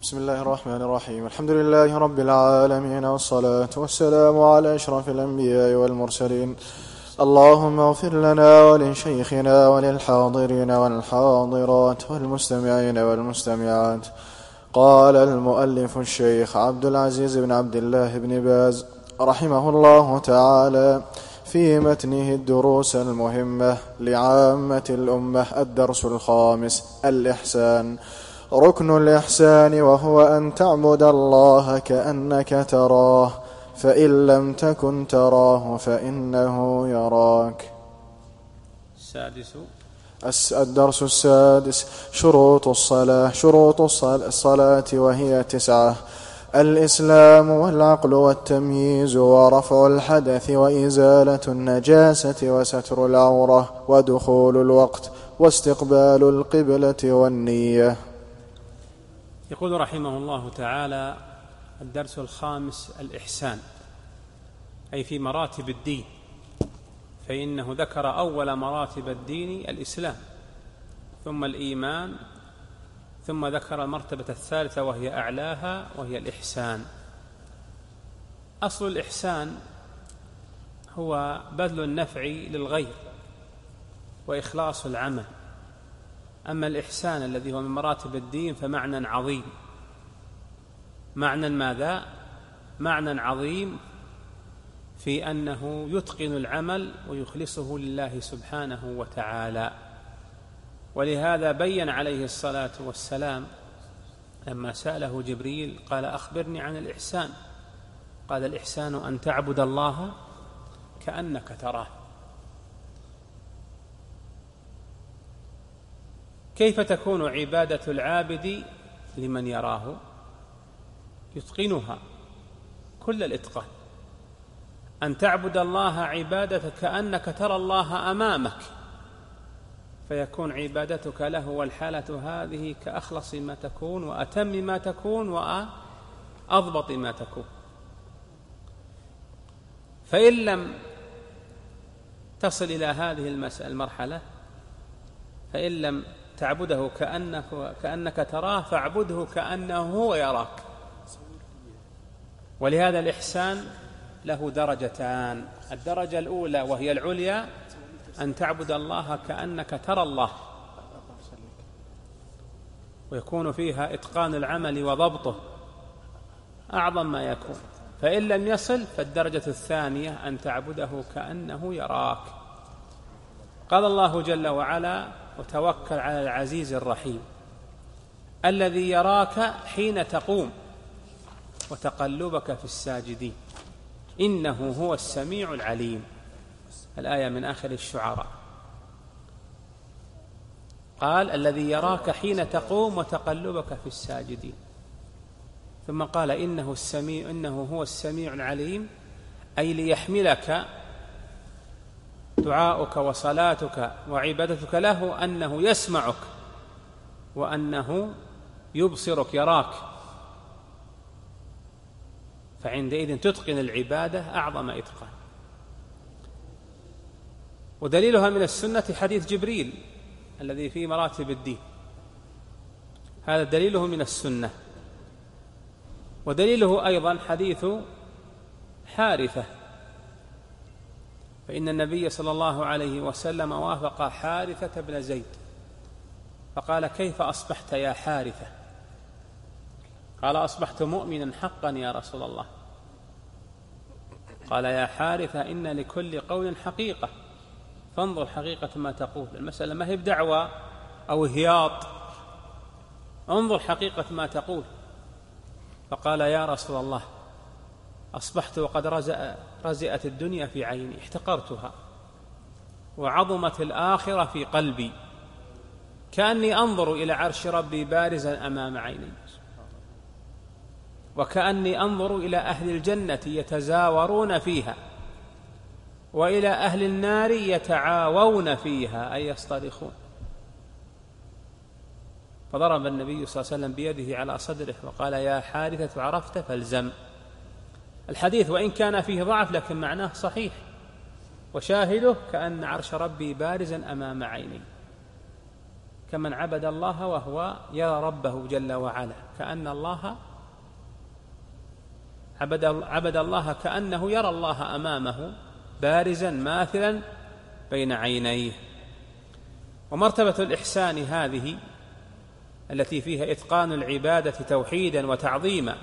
بسم الله الرحمن الرحيم. الحمد لله رب العالمين، والصلاة والسلام على أشرف الأنبياء والمرسلين. اللهم اغفر لنا ولشيخنا وللحاضرين والحاضرات والمستمعين والمستمعات. قال المؤلف الشيخ عبد العزيز بن عبد الله بن باز رحمه الله تعالى في متنه الدروس المهمة لعامة الأمة: الدرس الخامس: الإحسان. ركن الإحسان وهو أن تعبد الله كأنك تراه، فإن لم تكن تراه فإنه يراك. الدرس السادس: شروط الصلاة. شروط الصلاة وهي 9: الإسلام والعقل والتمييز ورفع الحدث وإزالة النجاسة وستر العورة ودخول الوقت واستقبال القبلة والنية. يقول رحمه الله تعالى: الدرس الخامس: الإحسان، أي في مراتب الدين، فإنه ذكر أول مراتب الدين الإسلام، ثم الإيمان، ثم ذكر المرتبة الثالثة وهي أعلاها وهي الإحسان. أصل الإحسان هو بذل النفع للغير وإخلاص العمل. أما الإحسان الذي هو من مراتب الدين فمعنى عظيم. معنى ماذا؟ معنى عظيم في أنه يتقن العمل ويخلصه لله سبحانه وتعالى. ولهذا بين عليه الصلاة والسلام لما سأله جبريل قال: أخبرني عن الإحسان. قال: الإحسان أن تعبد الله كأنك تراه. كيف تكون عبادة العابد لمن يراه؟ يتقنها كل الإتقان، أن تعبد الله عبادة كأنك ترى الله أمامك، فيكون عبادتك له والحالة هذه كأخلص ما تكون وأتم ما تكون وأضبط ما تكون. فإن لم تصل إلى هذه المرحلة، فإن لم تعبده كأنك تراه فاعبده كأنه هو يراك. ولهذا الإحسان له درجتان: الدرجة الأولى وهي العليا أن تعبد الله كأنك ترى الله، ويكون فيها إتقان العمل وضبطه أعظم ما يكون. فإن لم يصل فالدرجة الثانية أن تعبده كأنه يراك. قال الله جل وعلا: وتوكل على العزيز الرحيم الذي يراك حين تقوم وتقلبك في الساجدين إنه هو السميع العليم. الآية من آخر الشعراء. قال: الذي يراك حين تقوم وتقلبك في الساجدين، ثم قال: إنه هو السميع العليم، أي ليحملك دعاؤك وصلاتك وعبادتك له أنه يسمعك وأنه يبصرك يراك، فعندئذ تتقن العبادة أعظم إتقان. ودليلها من السنة حديث جبريل الذي في مراتب الدين، هذا دليله من السنة. ودليله أيضا حديث حارثة، فإن النبي صلى الله عليه وسلم وافق حارثة بن زيد فقال: كيف أصبحت يا حارثة؟ قال: أصبحت مؤمنا حقا يا رسول الله. قال: يا حارثة إن لكل قول حقيقة، فانظر حقيقة ما تقول. المسألة ما هي بدعوى أو هياط، انظر حقيقة ما تقول. فقال: يا رسول الله أصبحت وقد رزئت الدنيا في عيني، احتقرتها، وعظمت الآخرة في قلبي، كأني أنظر إلى عرش ربي بارزا أمام عيني، وكأني أنظر إلى أهل الجنة يتزاورون فيها، وإلى أهل النار يتعاوون فيها، أي يصطرخون. فضرب النبي صلى الله عليه وسلم بيده على صدره وقال: يا حارثة عرفت فالزم. الحديث وإن كان فيه ضعف لكن معناه صحيح، وشاهده كأن عرش ربي بارزا أمام عيني. كمن عبد الله وهو يرى ربه جل وعلا، كأن الله عبد الله كأنه يرى الله أمامه بارزا ماثلا بين عينيه. ومرتبة الإحسان هذه التي فيها إتقان العبادة توحيدا وتعظيما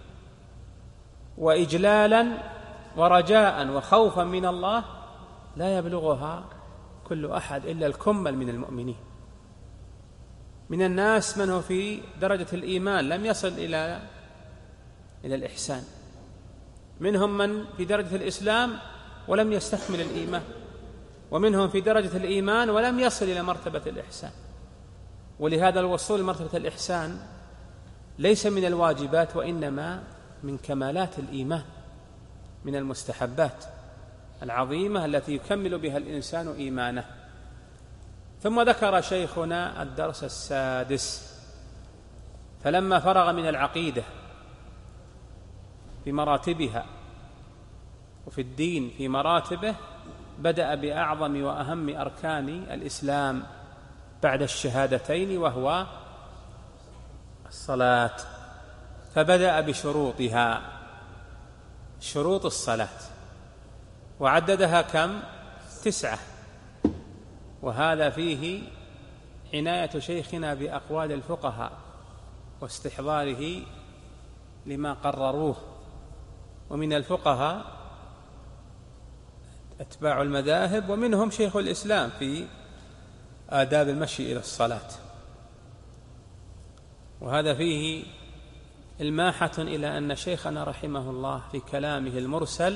وإجلالا ورجاء وخوفا من الله لا يبلغها كل أحد إلا الكمل من المؤمنين. من الناس من هو في درجة الإيمان لم يصل إلى الإحسان، منهم من في درجة الإسلام ولم يستكمل الإيمان، ومنهم في درجة الإيمان ولم يصل إلى مرتبة الإحسان. ولهذا الوصول لمرتبة الإحسان ليس من الواجبات، وإنما من كمالات الإيمان، من المستحبات العظيمة التي يكمل بها الإنسان إيمانه. ثم ذكر شيخنا الدرس السادس، فلما فرغ من العقيدة في مراتبها وفي الدين في مراتبه بدأ بأعظم وأهم أركان الإسلام بعد الشهادتين، وهو الصلاة، فبدأ بشروطها، شروط الصلاة، وعددها كم؟ 9. وهذا فيه عناية شيخنا بأقوال الفقهاء واستحضاره لما قرروه. ومن الفقهاء أتباع المذاهب، ومنهم شيخ الإسلام في آداب المشي إلى الصلاة. وهذا فيه الماحة إلى أن شيخنا رحمه الله في كلامه المرسل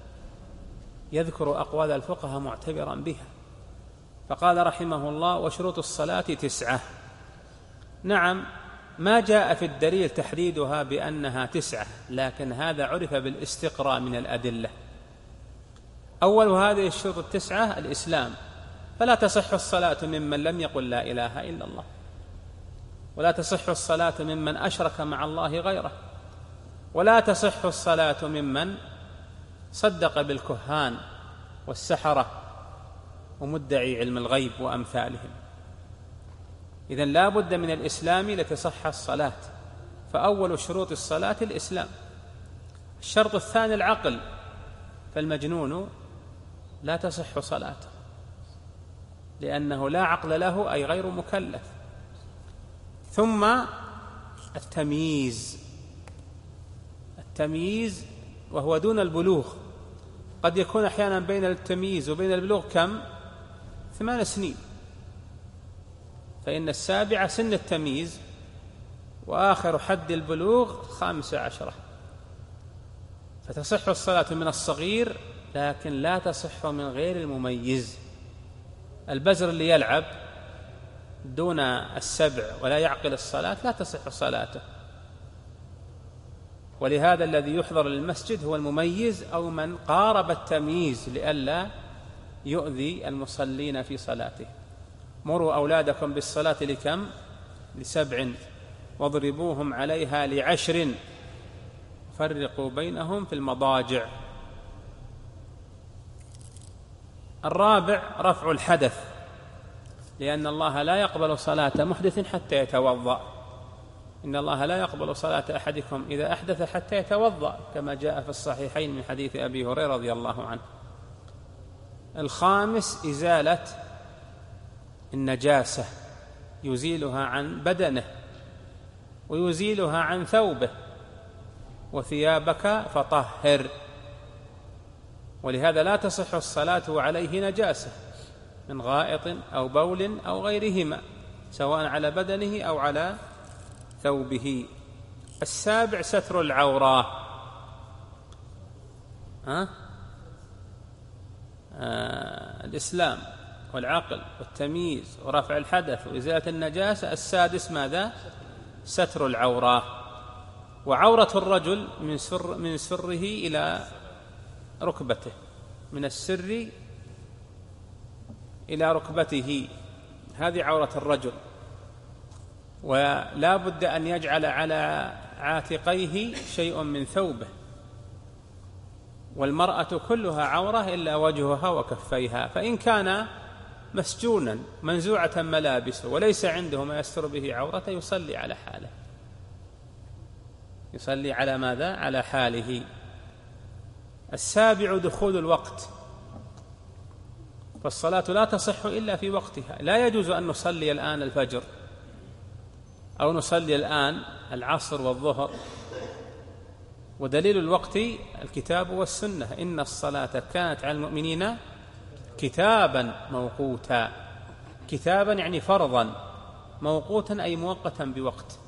يذكر أقوال الفقهاء معتبرا بها، فقال رحمه الله: وشروط الصلاة 9. نعم، ما جاء في الدليل تحديدها بأنها 9، لكن هذا عرف بالاستقراء من الأدلة. أول هذه الشروط 9 الإسلام، فلا تصح الصلاة ممن لم يقل لا إله إلا الله، ولا تصح الصلاة ممن أشرك مع الله غيره، ولا تصح الصلاة ممن صدق بالكهان والسحرة ومدعي علم الغيب وأمثالهم. إذن لا بد من الإسلام لتصح الصلاة، فأول شروط الصلاة الإسلام. الشرط الثاني العقل، فالمجنون لا تصح صلاته لأنه لا عقل له، أي غير مكلف. ثم التمييز وهو دون البلوغ، قد يكون أحيانا بين التمييز وبين البلوغ كم؟ 8 سنين، فإن 7 سن التمييز، وآخر حد البلوغ 15. فتصح الصلاة من الصغير، لكن لا تصح من غير المميز. البزر اللي يلعب دون 7 ولا يعقل الصلاة لا تصح صلاته. ولهذا الذي يحضر للمسجد هو المميز أو من قارب التمييز، لئلا يؤذي المصلين في صلاته. مروا أولادكم بالصلاة لكم؟ ل7، واضربوهم عليها ل10، فرقوا بينهم في المضاجع. الرابع رفع الحدث، لأن الله لا يقبل صلاة محدث حتى يتوضأ. إن الله لا يقبل صلاة أحدكم إذا أحدث حتى يتوضأ، كما جاء في الصحيحين من حديث أبي هريرة رضي الله عنه. الخامس إزالة النجاسة، يزيلها عن بدنه ويزيلها عن ثوبه. وثيابك فطهر، ولهذا لا تصح الصلاة وعليه نجاسة من غائط أو بول أو غيرهما، سواء على بدنه أو على ثوبه. السابع ستر العورة، الإسلام والعقل والتمييز ورفع الحدث وإزالة النجاسة. السادس ماذا؟ ستر العورة. وعورة الرجل من سره إلى ركبته، من السر إلى ركبته، هذه عورة الرجل. ولا بد أن يجعل على عاتقيه شيء من ثوبه. والمرأة كلها عورة إلا وجهها وكفيها، فإن كان مسجونا منزوعة ملابسه وليس عنده ما يستر به عورته يصلي على حاله، يصلي على ماذا؟ على حاله. السابع دخول الوقت، فالصلاة لا تصح إلا في وقتها، لا يجوز أن نصلي الآن الفجر أو نصلي الآن العصر والظهر، ودليل الوقت الكتاب والسنة، إن الصلاة كانت على المؤمنين كتابا موقوتا. كتابا يعني فرضا، موقوتا أي مؤقتا بوقت.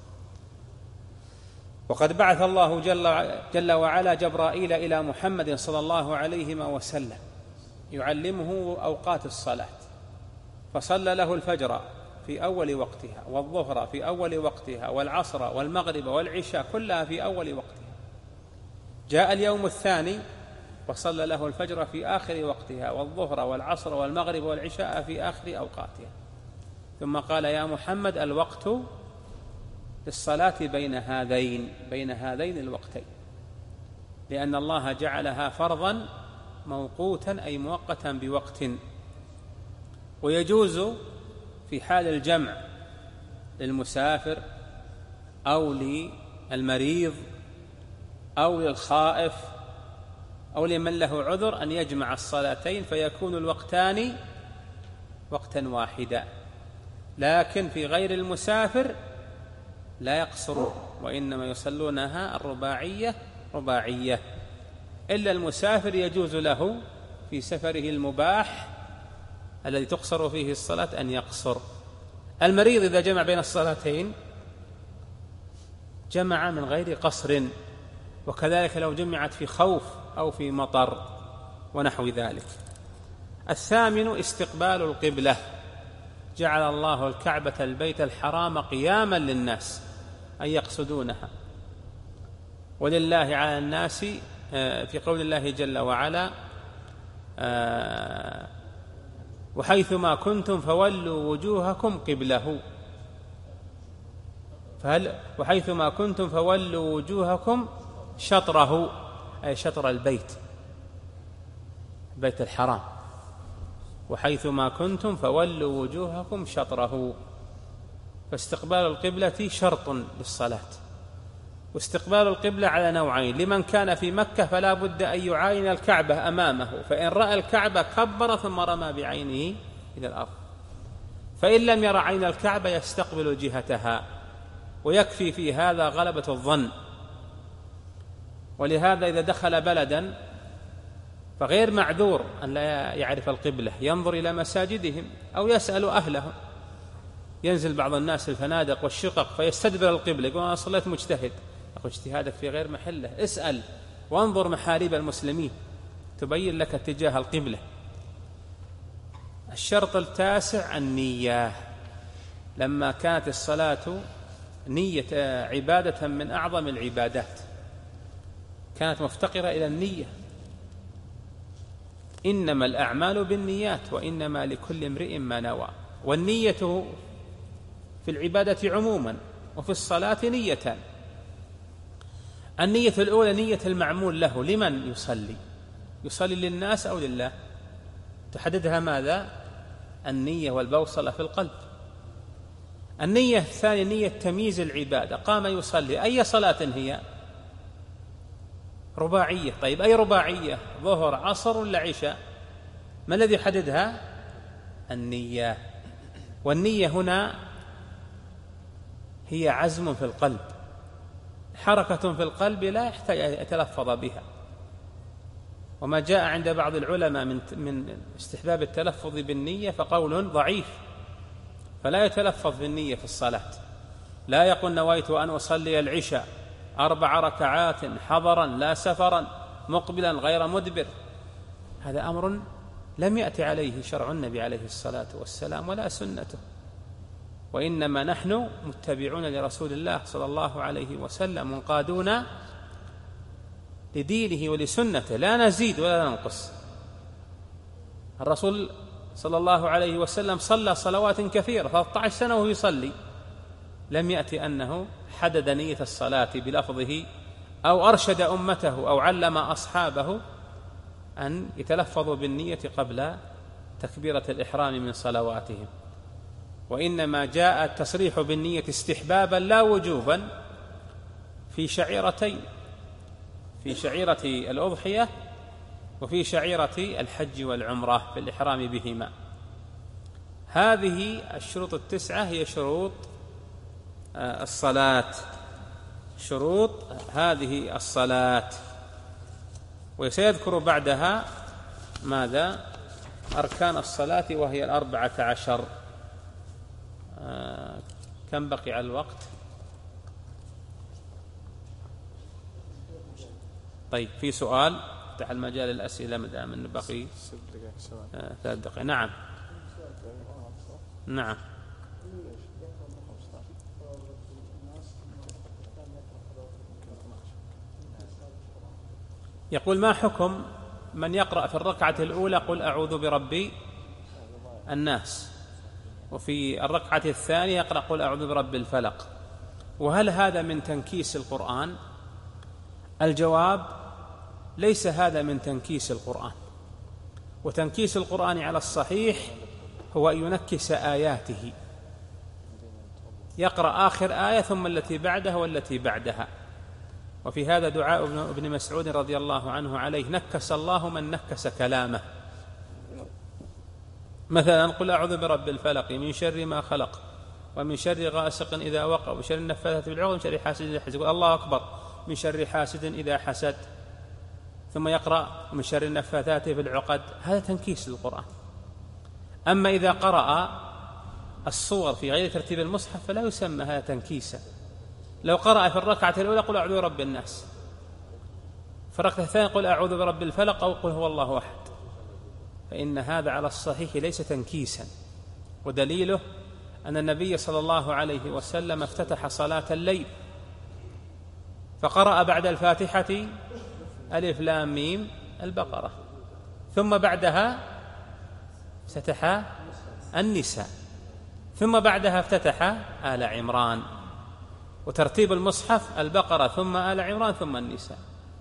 وقد بعث الله جل وعلا جبرائيل إلى محمد صلى الله عليه وسلم يعلمه أوقات الصلاة، فصلى له الفجر في أول وقتها، والظهر في أول وقتها، والعصر والمغرب والعشاء كلها في أول وقتها. جاء اليوم الثاني وصلى له الفجر في آخر وقتها، والظهر والعصر والمغرب والعشاء في آخر أوقاتها. ثم قال يا محمد الوقت للصلاة بين هذين الوقتين، لأن الله جعلها فرضا موقوتا أي مؤقتا بوقت. ويجوز في حال الجمع للمسافر أو للمريض أو للخائف أو لمن له عذر أن يجمع الصلاتين فيكون الوقتان وقتا واحدا. لكن في غير المسافر لا يقصرون، وإنما يصلونها الرباعية رباعية، إلا المسافر يجوز له في سفره المباح الذي تقصر فيه الصلاة أن يقصر. المريض إذا جمع بين الصلاتين جمع من غير قصر، وكذلك لو جمعت في خوف أو في مطر ونحو ذلك. الثامن استقبال القبلة، جعل الله الكعبة البيت الحرام قياما للناس أن يقصدونها. ولله على الناس في قول الله جل وعلا وحيثما كنتم فولوا وجوهكم قبله، وحيثما كنتم فولوا وجوهكم شطره أي شطر البيت الحرام، وحيثما كنتم فولوا وجوهكم شطره. فاستقبال القبلة شرط للصلاة. واستقبال القبلة على نوعين: لمن كان في مكة فلا بد أن يعاين الكعبة أمامه، فإن رأى الكعبة كبر ثم رمى بعينه إلى الأرض، فإن لم يرى عين الكعبة يستقبل جهتها، ويكفي في هذا غلبة الظن. ولهذا إذا دخل بلدا فغير معذور أن لا يعرف القبلة، ينظر إلى مساجدهم أو يسأل أهلهم. ينزل بعض الناس الفنادق والشقق فيستدبر القبلة، يقول أنا صليت مجتهد. أقول اجتهادك في غير محله، اسأل وانظر محاريب المسلمين تبين لك اتجاه القبلة. الشرط التاسع النية، لما كانت الصلاة نية عبادة من أعظم العبادات كانت مفتقرة إلى النية. إنما الأعمال بالنيات وإنما لكل امرئ ما نوى. والنية في العبادة عموما وفي الصلاة نيتان: النية الأولى نية المعمول له، لمن يصلي للناس أو لله؟ تحددها ماذا؟ النية والبوصلة في القلب. النية الثانية نية تمييز العبادة، قام يصلي، أي صلاة هي؟ رباعية. طيب أي رباعية؟ ظهر عصر ولا عشاء؟ ما الذي يحددها؟ النية. والنية هنا هي عزم في القلب، حركة في القلب لا يحتاج أن يتلفظ بها. وما جاء عند بعض العلماء من استحباب التلفظ بالنية فقول ضعيف، فلا يتلفظ بالنية في الصلاة. لا يقول نويت أن أصلي العشاء 4 ركعات حضرا لا سفرا مقبلا غير مدبر، هذا أمر لم يأتي عليه شرع النبي عليه الصلاة والسلام ولا سنته. وإنما نحن متبعون لرسول الله صلى الله عليه وسلم، منقادون لدينه ولسنته، لا نزيد ولا ننقص. الرسول صلى الله عليه وسلم صلى صلوات كثيرة 13 سنة وهو يصلي، لم يأتي أنه حدد نية الصلاة بلفظه أو أرشد أمته أو علم أصحابه أن يتلفظوا بالنية قبل تكبيرة الإحرام من صلواتهم، وإنما جاء التصريح بالنية استحبابا لا وجوبا في شعيرتين، في شعيرة الأضحية وفي شعيرة الحج والعمرة في الإحرام بهما. هذه الشروط التسعة هي شروط الصلاة، شروط هذه الصلاة. وسيذكر بعدها ماذا؟ أركان الصلاة وهي 14. كم بقي على الوقت؟ طيب، في سؤال؟ افتح المجال للأسئلة ما دام أنه بقي 3 دقائق. نعم نعم. يقول: ما حكم من يقرأ في الركعة الأولى قل أعوذ برب الناس، وفي الركعة الثانية يقرأ قل أعوذ برب الفلق، وهل هذا من تنكيس القرآن؟ الجواب: ليس هذا من تنكيس القرآن، وتنكيس القرآن على الصحيح هو أن ينكس آياته، يقرأ آخر آية ثم التي بعدها والتي بعدها. وفي هذا دعاء ابن مسعود رضي الله عنه عليه: نكس الله من نكس كلامه. مثلا قل أعوذ برب الفلق من شر ما خلق ومن شر غاسق إذا وقب وشر النفاثات بالعقد ومن شر حاسد إذا حسد. الله أكبر، من شر حاسد إذا حسد، ثم يقرأ من شر النفاثات في العقد. هذا تنكيس للقرآن. أما إذا قرأ الصور في غير ترتيب المصحف فلا يسمى هذا تنكيسا. لو قرأ في الركعة الأولى قل أعوذ برب الناس، في الركعة الثانية قل أعوذ برب الفلق أو قل هو الله أحد، فإن هذا على الصحيح ليس تنكيسا. ودليله أن النبي صلى الله عليه وسلم افتتح صلاة الليل فقرأ بعد الفاتحة ألف لام ميم البقرة، ثم بعدها افتتح النساء، ثم بعدها افتتح آل عمران. وترتيب المصحف البقرة ثم آل عمران ثم النساء.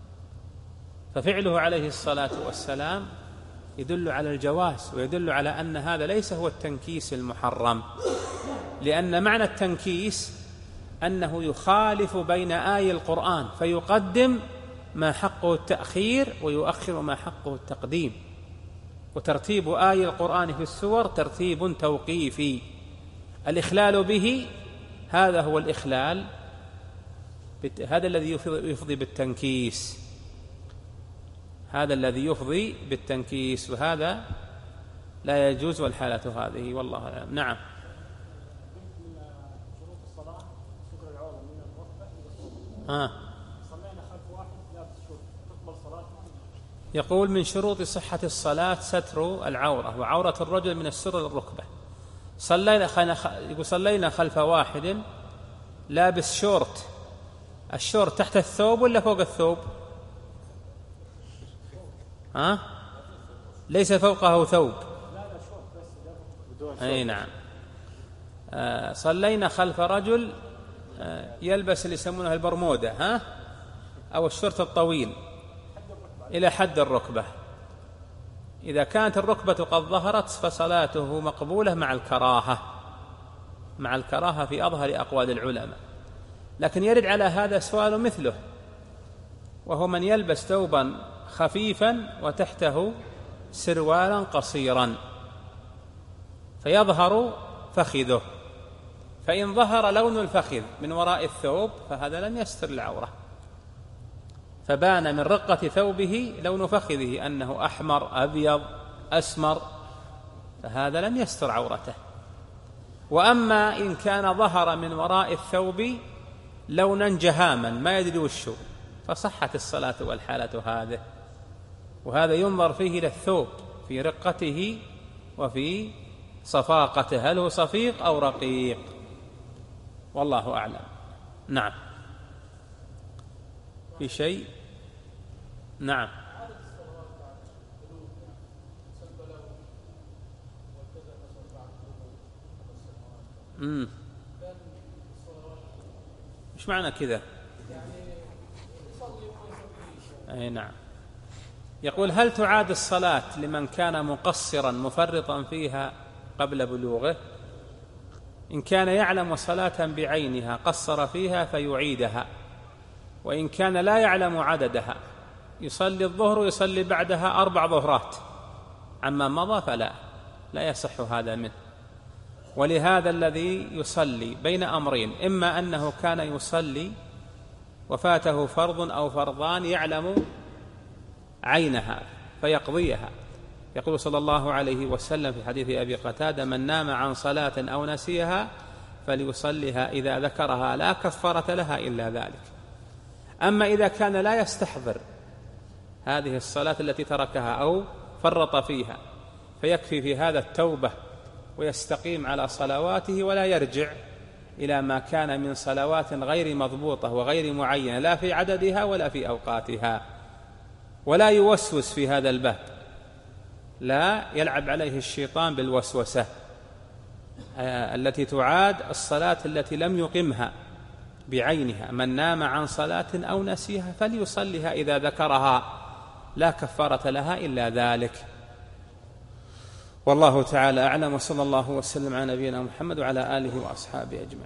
ففعله عليه الصلاة والسلام يدل على الجواز، ويدل على أن هذا ليس هو التنكيس المحرم، لأن معنى التنكيس أنه يخالف بين آي القرآن فيقدم ما حقه التأخير ويؤخر ما حقه التقديم. وترتيب آي القرآن في السور ترتيب توقيفي، الإخلال به هذا هو الإخلال، هذا الذي يفضي بالتنكيس، هذا الذي يفضي بالتنكيس، وهذا لا يجوز والحالة هذه والله أعلم. نعم. يقول: من شروط صحة الصلاة ستر العورة، وعورة الرجل من السر للركبة. صلينا خلف واحد لابس شورت، الشورت تحت الثوب ولا فوق الثوب؟ ليس فوقه ثوب. أي نعم. صلينا خلف رجل يلبس اللي يسمونه البرمودة أو الشورت الطويل إلى حد الركبة. إذا كانت الركبة قد ظهرت فصلاته مقبولة مع الكراهة في أظهر أقوال العلماء. لكن يرد على هذا سؤال مثله، وهو من يلبس ثوبا خفيفا وتحته سروالا قصيرا فيظهر فخذه، فإن ظهر لون الفخذ من وراء الثوب فهذا لم يستر العورة، فبان من رقة ثوبه لون فخذه أنه أحمر أبيض أسمر، فهذا لم يستر عورته. وأما إن كان ظهر من وراء الثوب لونا جهاما ما يدري وشه فصحت الصلاة والحالة هذه. وهذا ينظر فيه إلى الثوب في رقته وفي صفاقته، هل هو صفيق أو رقيق، والله أعلم. نعم. في شيء؟ نعم. مش معنى كذا؟ أي نعم. يقول: هل تعاد الصلاة لمن كان مقصرا مفرطا فيها قبل بلوغه؟ إن كان يعلم صلاة بعينها قصر فيها فيعيدها، وإن كان لا يعلم عددها يصلي الظهر ويصلي بعدها 4 ظهرات عما مضى فلا يصح هذا منه. ولهذا الذي يصلي بين أمرين: إما أنه كان يصلي وفاته فرض أو فرضان يعلم عينها فيقضيها. يقول صلى الله عليه وسلم في حديث أبي قتادة: من نام عن صلاة أو نسيها فليصلها إذا ذكرها لا كفارة لها إلا ذلك. أما إذا كان لا يستحضر هذه الصلاة التي تركها أو فرط فيها فيكفي في هذا التوبة ويستقيم على صلواته ولا يرجع إلى ما كان من صلوات غير مضبوطة وغير معينة لا في عددها ولا في أوقاتها، ولا يوسوس في هذا الباب، لا يلعب عليه الشيطان بالوسوسة التي تعاد الصلاة التي لم يقمها بعينها. من نام عن صلاة أو نسيها فليصلها إذا ذكرها لا كفارة لها إلا ذلك. والله تعالى أعلم، وصلى الله وسلم على نبينا محمد وعلى آله وأصحابه أجمعين.